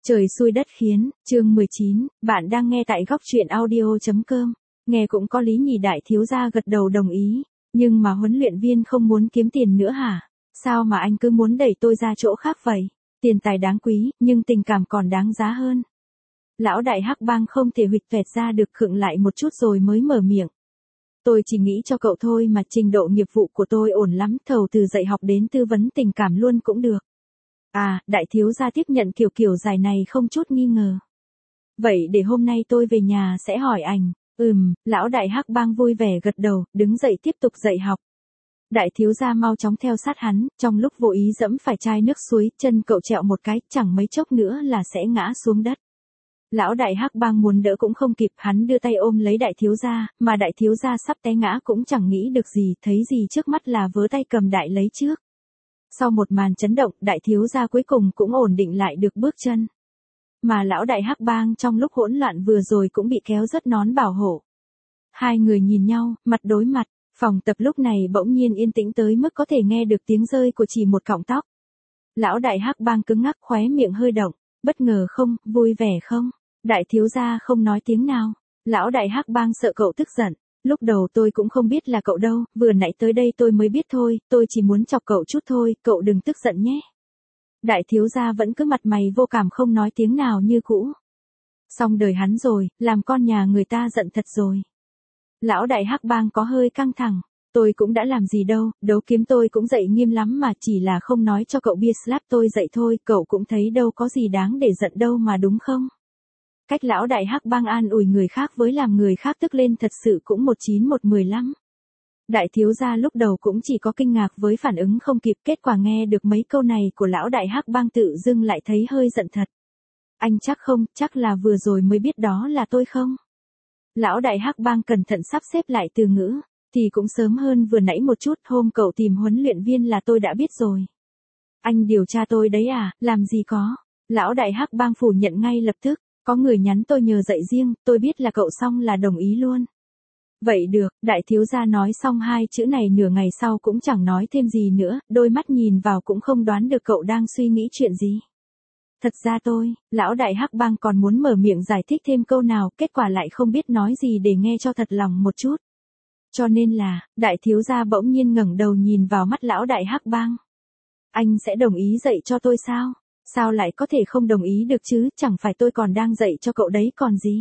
Trời xui đất khiến, chương 19, bạn đang nghe tại góc truyện audio.com. Nghe cũng có lý nhỉ, đại thiếu gia gật đầu đồng ý. Nhưng mà huấn luyện viên không muốn kiếm tiền nữa hả? Sao mà anh cứ muốn đẩy tôi ra chỗ khác vậy? Tiền tài đáng quý, nhưng tình cảm còn đáng giá hơn. Lão đại hắc bang không thể huỵch toẹt ra được, khựng lại một chút rồi mới mở miệng. Tôi chỉ nghĩ cho cậu thôi mà, trình độ nghiệp vụ của tôi ổn lắm, thầu từ dạy học đến tư vấn tình cảm luôn cũng được. À, đại thiếu gia tiếp nhận kiểu dài này không chút nghi ngờ. Vậy để hôm nay tôi về nhà sẽ hỏi anh. Lão đại hắc bang vui vẻ gật đầu, đứng dậy tiếp tục dạy học. Đại thiếu gia mau chóng theo sát hắn, trong lúc vô ý dẫm phải chai nước suối, chân cậu trẹo một cái, chẳng mấy chốc nữa là sẽ ngã xuống đất. Lão đại hắc bang muốn đỡ cũng không kịp, hắn đưa tay ôm lấy đại thiếu gia, mà đại thiếu gia sắp té ngã cũng chẳng nghĩ được gì, thấy gì trước mắt là vớ tay cầm đại lấy trước. Sau một màn chấn động, đại thiếu gia cuối cùng cũng ổn định lại được bước chân. Mà lão đại hắc bang trong lúc hỗn loạn vừa rồi cũng bị kéo rớt nón bảo hộ. Hai người nhìn nhau, mặt đối mặt, phòng tập lúc này bỗng nhiên yên tĩnh tới mức có thể nghe được tiếng rơi của chỉ một cọng tóc. Lão đại hắc bang cứng ngắc, khóe miệng hơi động, bất ngờ không, vui vẻ không? Đại thiếu gia không nói tiếng nào. Lão đại hắc bang sợ cậu tức giận. Lúc đầu tôi cũng không biết là cậu đâu, vừa nãy tới đây tôi mới biết thôi, tôi chỉ muốn chọc cậu chút thôi, cậu đừng tức giận nhé. Đại thiếu gia vẫn cứ mặt mày vô cảm không nói tiếng nào như cũ. Xong đời hắn rồi, làm con nhà người ta giận thật rồi. Lão đại hắc bang có hơi căng thẳng, tôi cũng đã làm gì đâu, đấu kiếm tôi cũng dạy nghiêm lắm mà, chỉ là không nói cho cậu bia slap tôi dạy thôi, cậu cũng thấy đâu có gì đáng để giận đâu mà đúng không? Cách lão đại hắc bang an ủi người khác với làm người khác tức lên thật sự cũng 19110 lắm. Đại thiếu gia lúc đầu cũng chỉ có kinh ngạc với phản ứng không kịp, kết quả nghe được mấy câu này của lão đại hắc bang tự dưng lại thấy hơi giận thật. Anh chắc không, chắc là vừa rồi mới biết đó là tôi không? Lão đại hắc bang cẩn thận sắp xếp lại từ ngữ, thì cũng sớm hơn vừa nãy một chút, hôm cậu tìm huấn luyện viên là tôi đã biết rồi. Anh điều tra tôi đấy à, làm gì có. Lão đại hắc bang phủ nhận ngay lập tức. Có người nhắn tôi nhờ dạy riêng, tôi biết là cậu, xong là đồng ý luôn. Vậy được, đại thiếu gia nói xong hai chữ này nửa ngày sau cũng chẳng nói thêm gì nữa, đôi mắt nhìn vào cũng không đoán được cậu đang suy nghĩ chuyện gì. Thật ra lão đại hắc bang còn muốn mở miệng giải thích thêm câu nào, kết quả lại không biết nói gì để nghe cho thật lòng một chút. Cho nên là, đại thiếu gia bỗng nhiên ngẩng đầu nhìn vào mắt lão đại hắc bang. Anh sẽ đồng ý dạy cho tôi sao? Sao lại có thể không đồng ý được chứ, chẳng phải tôi còn đang dạy cho cậu đấy còn gì.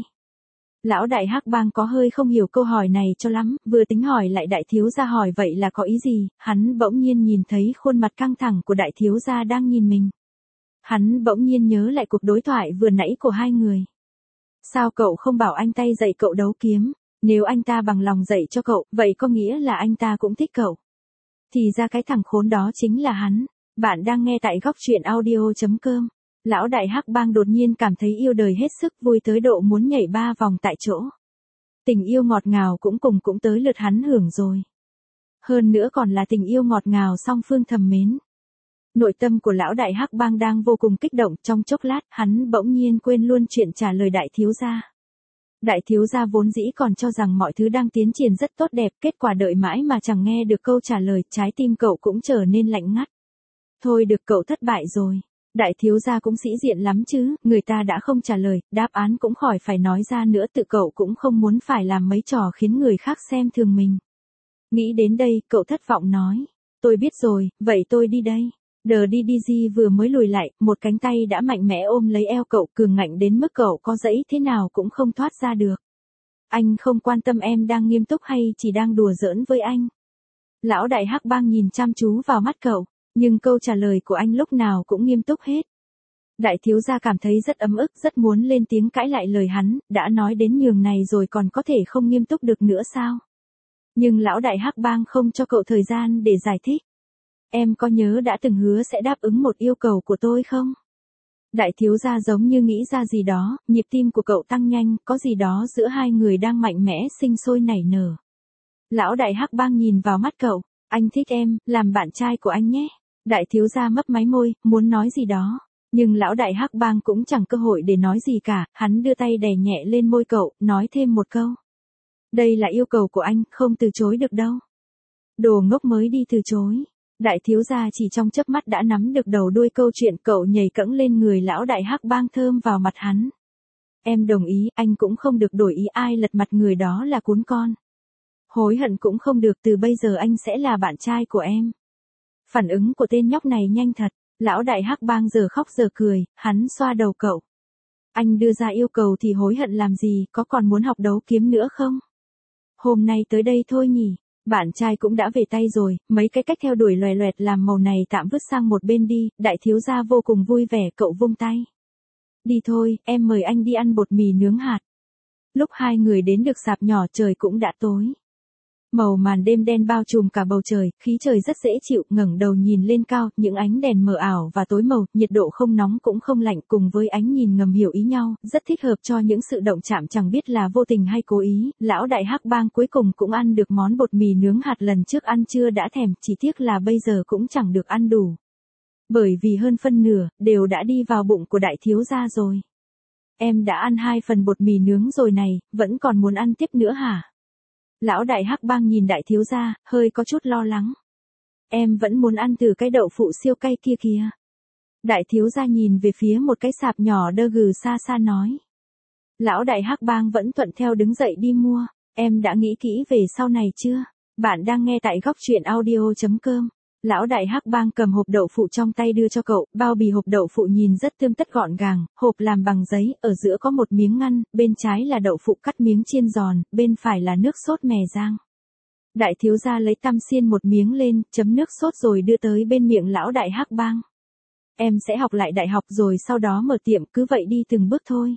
Lão đại hắc bang có hơi không hiểu câu hỏi này cho lắm, vừa tính hỏi lại đại thiếu gia hỏi vậy là có ý gì, hắn bỗng nhiên nhìn thấy khuôn mặt căng thẳng của đại thiếu gia đang nhìn mình. Hắn bỗng nhiên nhớ lại cuộc đối thoại vừa nãy của hai người. Sao cậu không bảo anh tay dạy cậu đấu kiếm, nếu anh ta bằng lòng dạy cho cậu, vậy có nghĩa là anh ta cũng thích cậu. Thì ra cái thằng khốn đó chính là hắn. Bạn đang nghe tại góc truyện audio.com. Lão đại hắc bang đột nhiên cảm thấy yêu đời hết sức, vui tới độ muốn nhảy 3 vòng tại chỗ. Tình yêu ngọt ngào cũng tới lượt hắn hưởng rồi. Hơn nữa còn là tình yêu ngọt ngào song phương thầm mến. Nội tâm của lão đại hắc bang đang vô cùng kích động, trong chốc lát hắn bỗng nhiên quên luôn chuyện trả lời đại thiếu gia. Đại thiếu gia vốn dĩ còn cho rằng mọi thứ đang tiến triển rất tốt đẹp, kết quả đợi mãi mà chẳng nghe được câu trả lời, trái tim cậu cũng trở nên lạnh ngắt. Thôi được, cậu thất bại rồi. Đại thiếu gia cũng sĩ diện lắm chứ, người ta đã không trả lời, đáp án cũng khỏi phải nói ra nữa, tự cậu cũng không muốn phải làm mấy trò khiến người khác xem thường mình. Nghĩ đến đây, cậu thất vọng nói. Tôi biết rồi, vậy tôi đi đây. Đờ đi đi di vừa mới lùi lại, một cánh tay đã mạnh mẽ ôm lấy eo cậu, cường ngạnh đến mức cậu có dãy thế nào cũng không thoát ra được. Anh không quan tâm em đang nghiêm túc hay chỉ đang đùa giỡn với anh. Lão đại hắc bang nhìn chăm chú vào mắt cậu. Nhưng câu trả lời của anh lúc nào cũng nghiêm túc hết. Đại thiếu gia cảm thấy rất ấm ức, rất muốn lên tiếng cãi lại lời hắn, đã nói đến nhường này rồi còn có thể không nghiêm túc được nữa sao? Nhưng lão đại hắc bang không cho cậu thời gian để giải thích. Em có nhớ đã từng hứa sẽ đáp ứng một yêu cầu của tôi không? Đại thiếu gia giống như nghĩ ra gì đó, nhịp tim của cậu tăng nhanh, có gì đó giữa hai người đang mạnh mẽ sinh sôi nảy nở. Lão đại hắc bang nhìn vào mắt cậu, anh thích em, làm bạn trai của anh nhé. Đại thiếu gia mấp máy môi, muốn nói gì đó. Nhưng lão đại hắc bang cũng chẳng cơ hội để nói gì cả, hắn đưa tay đè nhẹ lên môi cậu, nói thêm một câu. Đây là yêu cầu của anh, không từ chối được đâu. Đồ ngốc mới đi từ chối. Đại thiếu gia chỉ trong chớp mắt đã nắm được đầu đuôi câu chuyện, cậu nhảy cẫng lên người lão đại hắc bang thơm vào mặt hắn. Em đồng ý, anh cũng không được đổi ý, ai lật mặt người đó là cún con. Hối hận cũng không được, từ bây giờ anh sẽ là bạn trai của em. Phản ứng của tên nhóc này nhanh thật, lão đại hắc bang giờ khóc giờ cười, hắn xoa đầu cậu. Anh đưa ra yêu cầu thì hối hận làm gì, có còn muốn học đấu kiếm nữa không? Hôm nay tới đây thôi nhỉ, bạn trai cũng đã về tay rồi, mấy cái cách theo đuổi loè loẹt làm màu này tạm vứt sang một bên đi, đại thiếu gia vô cùng vui vẻ, cậu vung tay. Đi thôi, em mời anh đi ăn bột mì nướng hạt. Lúc hai người đến được sạp nhỏ trời cũng đã tối. Màu màn đêm đen bao trùm cả bầu trời, khí trời rất dễ chịu, ngẩng đầu nhìn lên cao, những ánh đèn mờ ảo và tối màu, nhiệt độ không nóng cũng không lạnh, cùng với ánh nhìn ngầm hiểu ý nhau, rất thích hợp cho những sự động chạm chẳng biết là vô tình hay cố ý. Lão đại hắc bang cuối cùng cũng ăn được món bột mì nướng hạt lần trước ăn chưa đã thèm, chỉ tiếc là bây giờ cũng chẳng được ăn đủ. Bởi vì hơn phân nửa, đều đã đi vào bụng của đại thiếu gia rồi. Em đã ăn 2 phần bột mì nướng rồi này, vẫn còn muốn ăn tiếp nữa hả? Lão đại hắc bang nhìn đại thiếu gia, hơi có chút lo lắng. Em vẫn muốn ăn từ cái đậu phụ siêu cay kia kìa. Đại thiếu gia nhìn về phía một cái sạp nhỏ đơ gừ xa xa nói. Lão đại hắc bang vẫn thuận theo đứng dậy đi mua. Em đã nghĩ kỹ về sau này chưa? Bạn đang nghe tại góc truyện audio.com. Lão đại hắc bang cầm hộp đậu phụ trong tay đưa cho cậu, bao bì hộp đậu phụ nhìn rất tươm tất gọn gàng, hộp làm bằng giấy, ở giữa có một miếng ngăn, bên trái là đậu phụ cắt miếng chiên giòn, bên phải là nước sốt mè rang. Đại thiếu gia lấy tăm xiên một miếng lên, chấm nước sốt rồi đưa tới bên miệng lão đại hắc bang. Em sẽ học lại đại học rồi sau đó mở tiệm, cứ vậy đi từng bước thôi.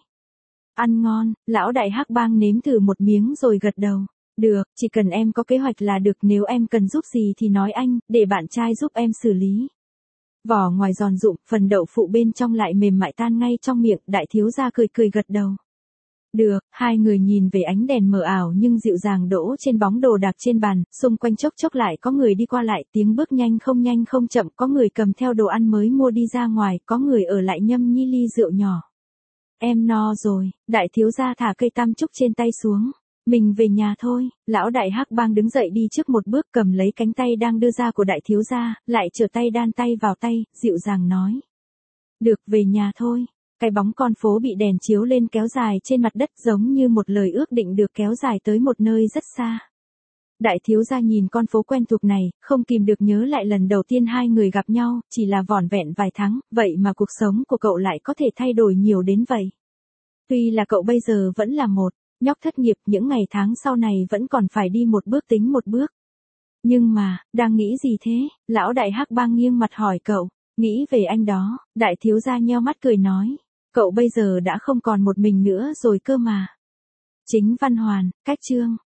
Ăn ngon, lão đại hắc bang nếm thử một miếng rồi gật đầu. Được, chỉ cần em có kế hoạch là được, nếu em cần giúp gì thì nói anh, để bạn trai giúp em xử lý. Vỏ ngoài giòn rụm, phần đậu phụ bên trong lại mềm mại tan ngay trong miệng, đại thiếu gia cười cười gật đầu. Được, hai người nhìn về ánh đèn mờ ảo nhưng dịu dàng đổ trên bóng đồ đạc trên bàn, xung quanh chốc chốc lại có người đi qua lại, tiếng bước nhanh không chậm, có người cầm theo đồ ăn mới mua đi ra ngoài, có người ở lại nhâm nhi ly rượu nhỏ. Em no rồi, đại thiếu gia thả cây tam trúc trên tay xuống. Mình về nhà thôi, lão đại hắc bang đứng dậy đi trước một bước, cầm lấy cánh tay đang đưa ra của đại thiếu gia, lại trở tay đan tay vào tay, dịu dàng nói. Được, về nhà thôi. Cái bóng con phố bị đèn chiếu lên kéo dài trên mặt đất giống như một lời ước định được kéo dài tới một nơi rất xa. Đại thiếu gia nhìn con phố quen thuộc này, không kìm được nhớ lại lần đầu tiên hai người gặp nhau, chỉ là vỏn vẹn vài tháng, vậy mà cuộc sống của cậu lại có thể thay đổi nhiều đến vậy. Tuy là cậu bây giờ vẫn là một nhóc thất nghiệp, những ngày tháng sau này vẫn còn phải đi một bước tính một bước. Nhưng mà, đang nghĩ gì thế? Lão đại hắc bang nghiêng mặt hỏi cậu. Nghĩ về anh đó, đại thiếu gia nheo mắt cười nói. Cậu bây giờ đã không còn một mình nữa rồi cơ mà. Chính văn hoàn, cách chương.